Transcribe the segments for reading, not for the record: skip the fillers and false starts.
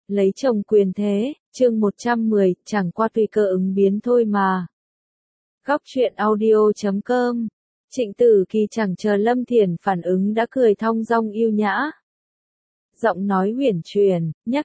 Lấy chồng quyền thế, chương 110, chẳng qua tùy cơ ứng biến thôi mà. Góc truyện audio.com. Trịnh Tử Kỳ chẳng chờ Lâm Thiển phản ứng đã cười thong dong yêu nhã. Giọng nói huyền truyền, nhắc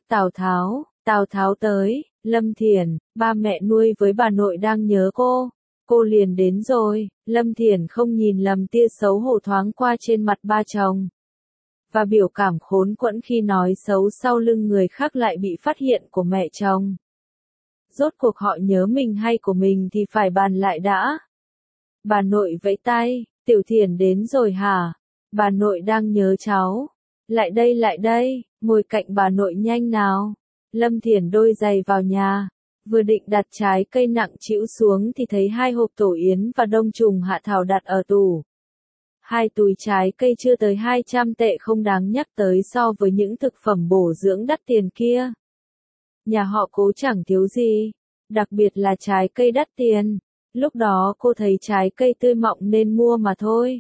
Tào Tháo tới, Lâm Thiển, ba mẹ nuôi với bà nội đang nhớ cô liền đến rồi. Lâm Thiển không nhìn lầm tia xấu hổ thoáng qua trên mặt ba chồng. Và biểu cảm khốn quẫn khi nói xấu sau lưng người khác lại bị phát hiện của mẹ chồng. Rốt cuộc họ nhớ mình hay của mình thì phải bàn lại đã. Bà nội vẫy tay, Tiểu Thiển đến rồi hả? Bà nội đang nhớ cháu. Lại đây, ngồi cạnh bà nội nhanh nào. Lâm Thiển đôi giày vào nhà, vừa định đặt trái cây nặng trĩu xuống thì thấy 2 hộp tổ yến và đông trùng hạ thảo đặt ở tủ. 2 túi trái cây chưa tới 200 tệ không đáng nhắc tới so với những thực phẩm bổ dưỡng đắt tiền kia. Nhà họ Cố chẳng thiếu gì, đặc biệt là trái cây đắt tiền. Lúc đó cô thấy trái cây tươi mọng nên mua mà thôi.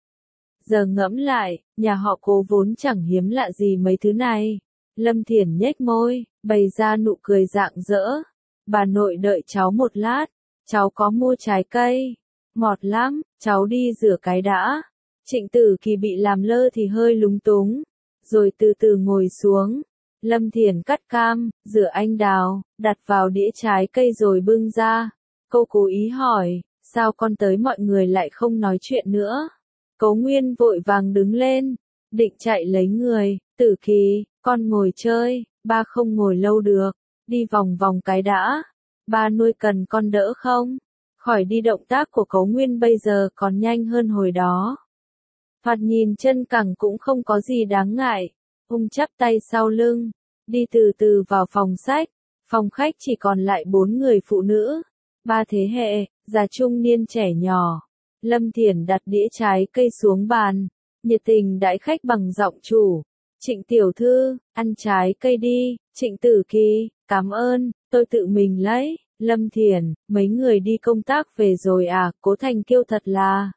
Giờ ngẫm lại, nhà họ Cố vốn chẳng hiếm lạ gì mấy thứ này. Lâm Thiển nhếch môi, bày ra nụ cười rạng rỡ. Bà nội đợi cháu một lát, cháu có mua trái cây. Ngọt lắm, cháu đi rửa cái đã. Trịnh Tử Kỳ bị làm lơ thì hơi lúng túng, rồi từ từ ngồi xuống. Lâm Thiển cắt cam, rửa anh đào, đặt vào đĩa trái cây rồi bưng ra. Cô cố ý hỏi, sao con tới mọi người lại không nói chuyện nữa? Cố Nguyên vội vàng đứng lên, định chạy lấy người. Tử Kỳ, con ngồi chơi, ba không ngồi lâu được, đi vòng vòng cái đã. Ba nuôi cần con đỡ không? Khỏi đi, động tác của Cố Nguyên bây giờ còn nhanh hơn hồi đó. Thoạt nhìn chân cẳng cũng không có gì đáng ngại. Ông chắp tay sau lưng, đi từ từ vào phòng sách. Phòng khách chỉ còn lại 4 người phụ nữ, 3 thế hệ, già trung niên trẻ nhỏ. Lâm Thiển đặt đĩa trái cây xuống bàn, nhiệt tình đãi khách bằng giọng chủ. Trịnh tiểu thư, ăn trái cây đi. Trịnh Tử Kỳ, cảm ơn, tôi tự mình lấy. Lâm Thiển, mấy người đi công tác về rồi à? Cố Thành kêu thật là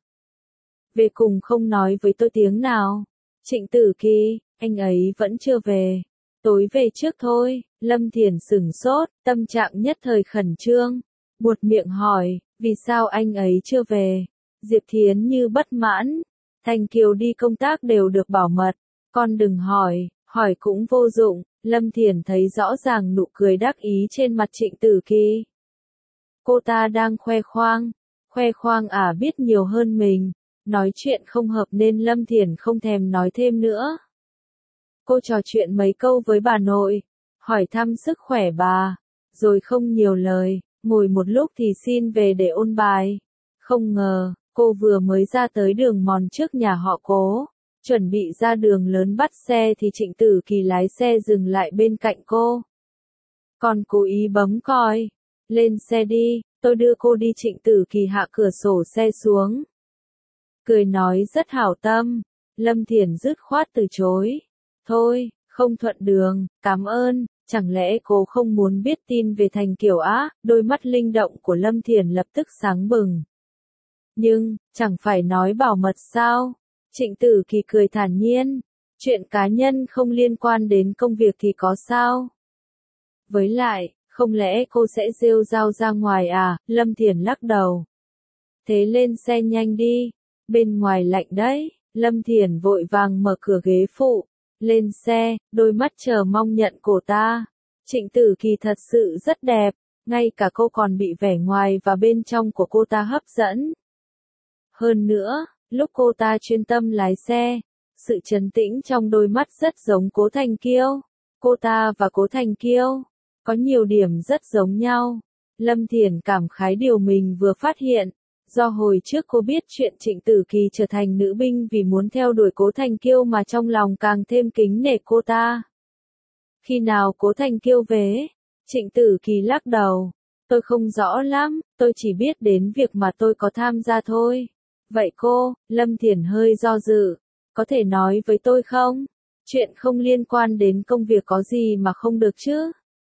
về cùng không nói với tôi tiếng nào. Trịnh Tử Kỳ, anh ấy vẫn chưa về. Tối về trước thôi. Lâm Thiển sửng sốt, tâm trạng nhất thời khẩn trương. Buột miệng hỏi, vì sao anh ấy chưa về? Diệp Thiến như bất mãn. Thành Kiều đi công tác đều được bảo mật. Con đừng hỏi cũng vô dụng. Lâm Thiển thấy rõ ràng nụ cười đắc ý trên mặt Trịnh Tử Kỳ. Cô ta đang khoe khoang à, biết nhiều hơn mình. Nói chuyện không hợp nên Lâm Thiển không thèm nói thêm nữa. Cô trò chuyện mấy câu với bà nội, hỏi thăm sức khỏe bà, rồi không nhiều lời, ngồi một lúc thì xin về để ôn bài. Không ngờ, cô vừa mới ra tới đường mòn trước nhà họ Cố, chuẩn bị ra đường lớn bắt xe thì Trịnh Tử Kỳ lái xe dừng lại bên cạnh cô. Còn cố ý bấm còi, lên xe đi, tôi đưa cô đi. Trịnh Tử Kỳ hạ cửa sổ xe xuống, cười nói rất hảo tâm. Lâm Thiển dứt khoát từ chối. Thôi, không thuận đường, cảm ơn. Chẳng lẽ cô không muốn biết tin về Thành Kiều á? Đôi mắt linh động của Lâm Thiển lập tức sáng bừng. Nhưng, chẳng phải nói bảo mật sao? Trịnh Tử Kỳ cười thản nhiên. Chuyện cá nhân không liên quan đến công việc thì có sao? Với lại, không lẽ cô sẽ rêu rao ra ngoài à? Lâm Thiển lắc đầu. Thế lên xe nhanh đi. Bên ngoài lạnh đấy. Lâm Thiển vội vàng mở cửa ghế phụ. Lên xe, đôi mắt chờ mong nhận cô ta. Trịnh Tử Kỳ thật sự rất đẹp, ngay cả cô còn bị vẻ ngoài và bên trong của cô ta hấp dẫn. Hơn nữa, lúc cô ta chuyên tâm lái xe, sự trấn tĩnh trong đôi mắt rất giống Cố Thành Kiêu. Cô ta và Cố Thành Kiêu có nhiều điểm rất giống nhau. Lâm Thiển cảm khái điều mình vừa phát hiện. Do hồi trước cô biết chuyện Trịnh Tử Kỳ trở thành nữ binh vì muốn theo đuổi Cố Thành Kiêu mà trong lòng càng thêm kính nể cô ta. Khi nào Cố Thành Kiêu về? Trịnh Tử Kỳ lắc đầu. Tôi không rõ lắm, tôi chỉ biết đến việc mà tôi có tham gia thôi. Vậy cô, Lâm Thiển hơi do dự, có thể nói với tôi không? Chuyện không liên quan đến công việc có gì mà không được chứ?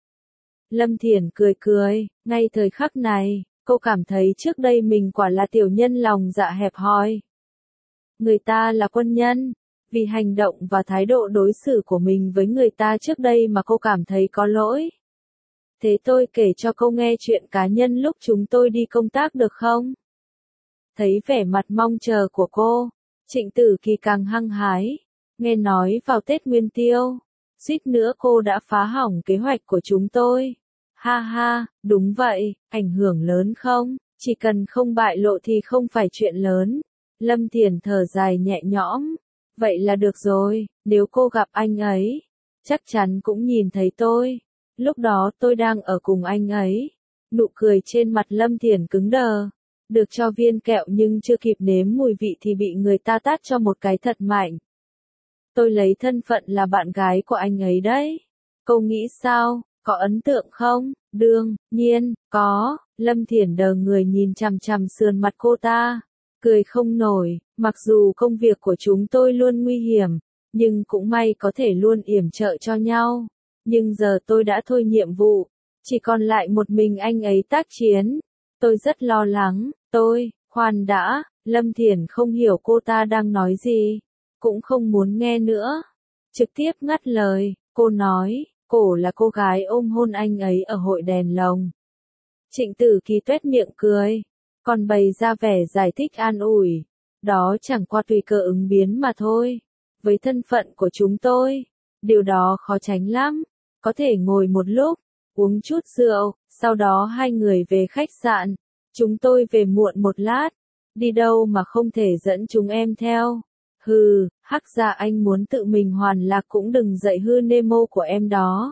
Lâm Thiển cười, ngay thời khắc này. Cô cảm thấy trước đây mình quả là tiểu nhân lòng dạ hẹp hòi. Người ta là quân nhân, Vì hành động và thái độ đối xử của mình với người ta trước đây mà cô cảm thấy có lỗi. Thế tôi kể cho cô nghe chuyện cá nhân lúc chúng tôi đi công tác được không? Thấy vẻ mặt mong chờ của cô, Trịnh Tử Kỳ càng hăng hái. Nghe nói vào Tết Nguyên Tiêu, suýt nữa cô đã phá hỏng kế hoạch của chúng tôi. Ha ha, đúng vậy, ảnh hưởng lớn không? Chỉ cần không bại lộ thì không phải chuyện lớn. Lâm Thiền thở dài nhẹ nhõm. Vậy là được rồi, nếu cô gặp anh ấy, chắc chắn cũng nhìn thấy tôi. Lúc đó tôi đang ở cùng anh ấy. Nụ cười trên mặt Lâm Thiền cứng đờ. Được cho viên kẹo nhưng chưa kịp nếm mùi vị thì bị người ta tát cho một cái thật mạnh. Tôi lấy thân phận là bạn gái của anh ấy đấy. Cô nghĩ sao, có ấn tượng không? Đương nhiên, có. Lâm Thiển đờ người nhìn chằm chằm sườn mặt cô ta. Cười không nổi, mặc dù công việc của chúng tôi luôn nguy hiểm, nhưng cũng may có thể luôn yểm trợ cho nhau. Nhưng giờ tôi đã thôi nhiệm vụ, chỉ còn lại một mình anh ấy tác chiến. Tôi rất lo lắng, khoan đã, Lâm Thiển không hiểu cô ta đang nói gì, cũng không muốn nghe nữa. Trực tiếp ngắt lời, cô nói, cổ là cô gái ôm hôn anh ấy ở hội đèn lồng. Trịnh Tử Kỳ tuét miệng cười, còn bày ra vẻ giải thích an ủi. Đó chẳng qua tùy cơ ứng biến mà thôi. Với thân phận của chúng tôi, điều đó khó tránh lắm. Có thể ngồi một lúc, uống chút rượu, sau đó hai người về khách sạn. Chúng tôi về muộn một lát. Đi đâu mà không thể dẫn chúng em theo. Hừ, hắc ra anh muốn tự mình hoàn lạc cũng đừng dạy hư Nemo của em đó.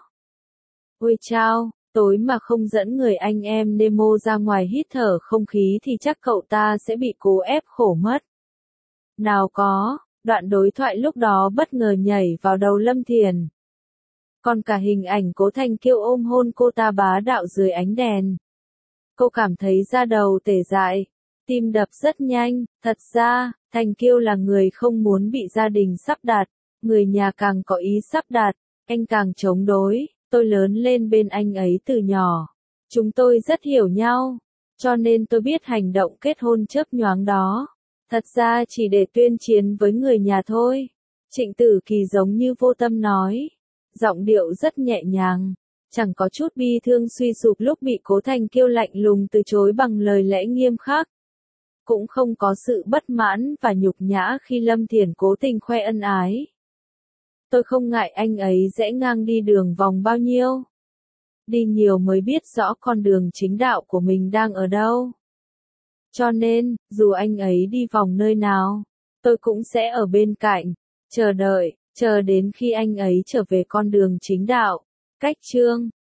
Ôi chao, tối mà không dẫn người anh em Nemo ra ngoài hít thở không khí thì chắc cậu ta sẽ bị cố ép khổ mất. Nào có, đoạn đối thoại lúc đó bất ngờ nhảy vào đầu Lâm Thiền. Còn cả hình ảnh Cố Thành Kiêu ôm hôn cô ta bá đạo dưới ánh đèn. Cô cảm thấy da đầu tê dại, tim đập rất nhanh. Thật ra, Thành Kiêu là người không muốn bị gia đình sắp đặt, người nhà càng có ý sắp đặt, anh càng chống đối. Tôi lớn lên bên anh ấy từ nhỏ, chúng tôi rất hiểu nhau, cho nên tôi biết hành động kết hôn chớp nhoáng đó, thật ra chỉ để tuyên chiến với người nhà thôi. Trịnh Tử Kỳ giống như vô tâm nói, giọng điệu rất nhẹ nhàng, chẳng có chút bi thương suy sụp lúc bị Cố Thành Kiêu lạnh lùng từ chối bằng lời lẽ nghiêm khắc. Cũng không có sự bất mãn và nhục nhã khi Lâm Thiển cố tình khoe ân ái. Tôi không ngại anh ấy rẽ ngang đi đường vòng bao nhiêu. Đi nhiều mới biết rõ con đường chính đạo của mình đang ở đâu. Cho nên, dù anh ấy đi vòng nơi nào, tôi cũng sẽ ở bên cạnh, chờ đợi, chờ đến khi anh ấy trở về con đường chính đạo. Cách chương